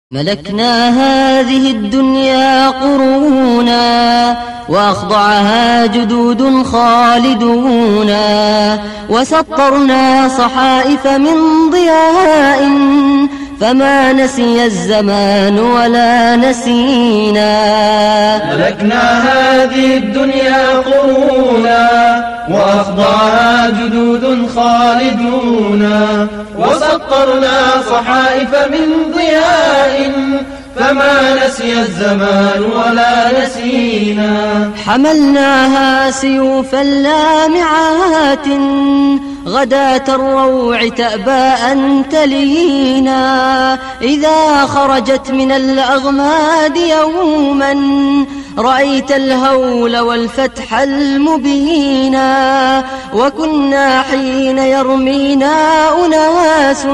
ملكنا هذه الدنيا قرونا وأخضعها جدود خالدونا وسطرنا صحائف من ضياء فما نسي الزمان ولا نسينا. ملكنا هذه الدنيا قرونا وأخضعها جدود خالدونا وسطرنا صحائف من ضياء فما نسي الزمان ولا نسينا. حملناها سيوفا لامعات غداة الروع تأبى أن تلينا إذا خرجت من الأغماد يوما رأيت الهول والفتح المبينا. وكنا حين يرمينا أناس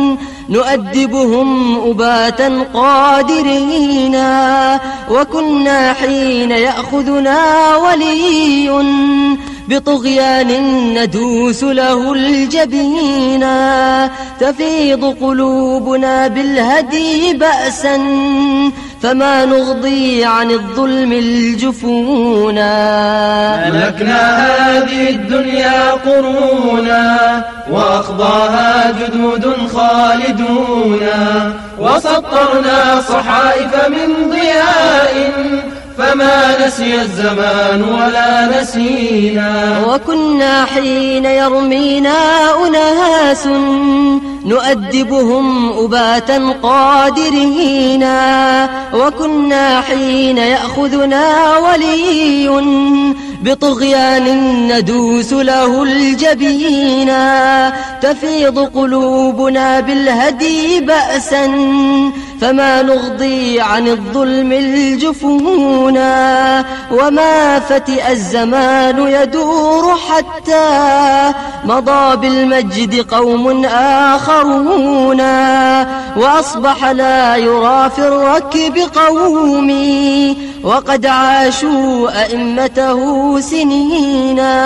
نؤدبهم أباتا قادرينا وكنا حين يأخذنا ولي بطغيان ندوس له الجبينا. تفيض قلوبنا بالهدي بأسا فما نغضي عن الظلم الجفونا. ملكنا هذه الدنيا قرونا وأخضعها جدود خالدونا وسطرنا صحائف من ضياء فما نسي الزمان ولا نسينا. وكنا حين يرمينا أناس نؤدبهم أباتا قادرينا وكنا حين يأخذنا ولي بطغيان ندوس له الجبينا. تفيض قلوبنا بالهدي بأسا فما نغضي عن الظلم الجفونا. وما فتئ الزمان يدور حتى مضى بالمجد قوم آخرون وأصبح لا يرى في الركب قومي وقد عاشوا أئمته سنينا.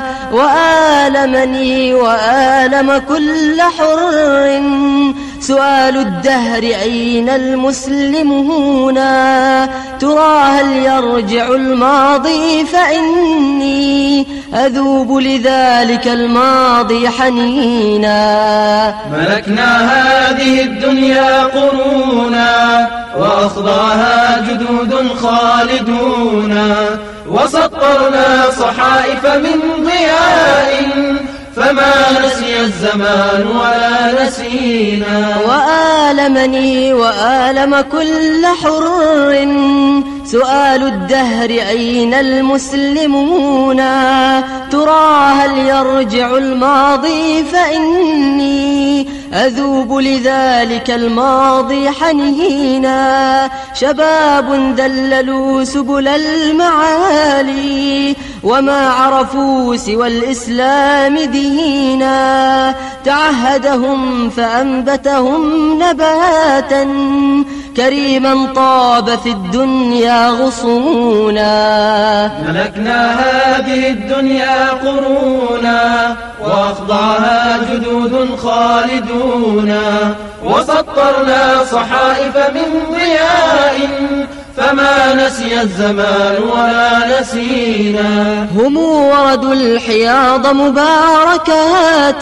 وآلمني وآلم كل حر سؤال الدهر أين المسلمون. ترى هل يرجع الماضي فإني أذوب لذلك الماضي حنينا. ملكنا هذه الدنيا قرونا وأخضعها جدود خالدونا وسطرنا صحائف من ضياء فما نسي الزمان ولا نسينا. وآلمني وآلم كل حر سؤال الدهر أين المسلمون. ترى هل يرجع الماضي فإني أذوب لذلك الماضي حنينا. شباب ذللوا سبل المعالي وما عرفوا سوى الإسلام دينا. تعهدهم فأنبتهم نباتا كريما طاب في الدنيا غصونا. ملكنا هذه الدنيا قرونا وأخضعها جدود خالدونا وسطرنا صحائف من ضياء فما نسي الزمان ولا نسينا. هم وردوا الحياض مباركات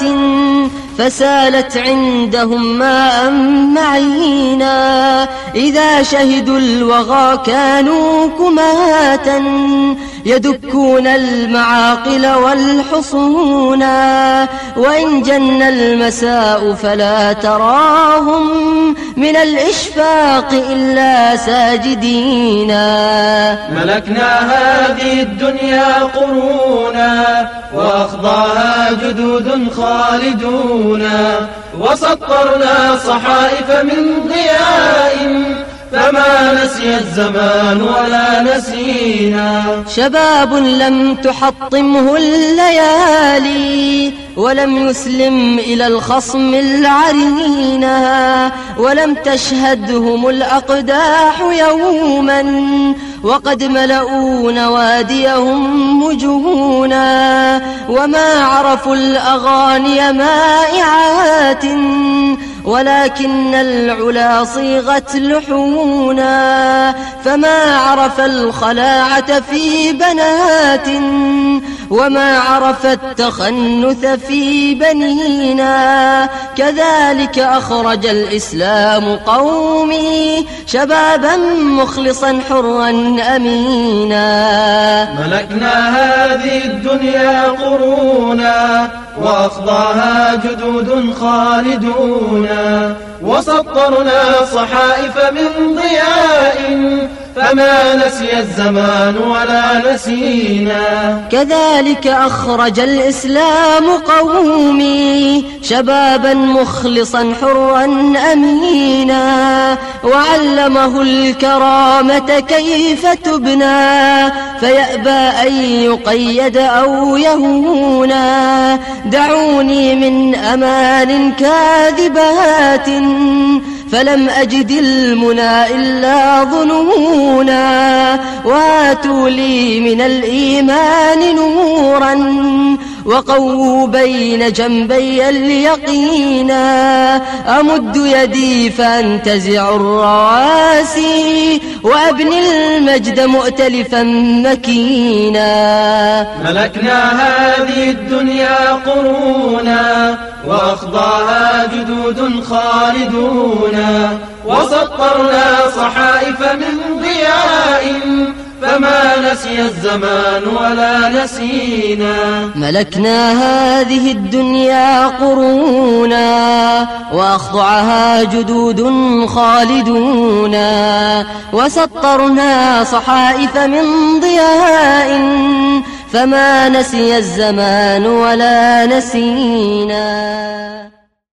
فسالت عندهم ماء معينا. إذا شهدوا الوغى كانوا كماتا يدكون المعاقل والحصون. وإن جن المساء فلا تراهم من الإشفاق إلا ساجدينا. ملكنا هذه الدنيا قرونا وأخضعها جدود خالدونا وسطرنا صحائف من ضياء فما نسي الزمان ولا نسينا. شباب لم تحطمه الليالي ولم يسلم إلى الخصم العرينا ولم تشهدهم الأقداح يوما وقد ملأوا نواديهم مجهونا. وما عرفوا الأغاني مائعات ولكن العلا صيغت لحونا، فما عرف الخلاعة في بنات وما عرف التخنث في بنينا. كذلك أخرج الإسلام قومي شبابا مخلصا حرا أمينا. ملكنا هذه الدنيا قرونا وأخضاها جدود خالدونا، وسطرنا صحائف من ضياء فما نسي الزمان ولا نسينا. كذلك أخرج الإسلام قومي شبابا مخلصا حرا أمينا، وعلمه الكرامة كيف تبنى فيأبى أن يقيد أو يهونا. دعوني من أمان كاذبات فلم أجد المنى إلا ظنونا، واتوا لي من الإيمان نورا وقووا بين جنبي اليقينا. أمد يدي فانتزع الرواسي وأبني المجد مؤتلفا مكينا. ملكنا هذه الدنيا قرونا وأخضاها جدود خالدونا، وسطرنا صحائف من ضياء فما نسي الزمان ولا نسينا. ملكنا هذه الدنيا قرونا وأخضعها جدود خالدونا، وسطرنا صحائف من ضياء فما نسي الزمان ولا نسينا.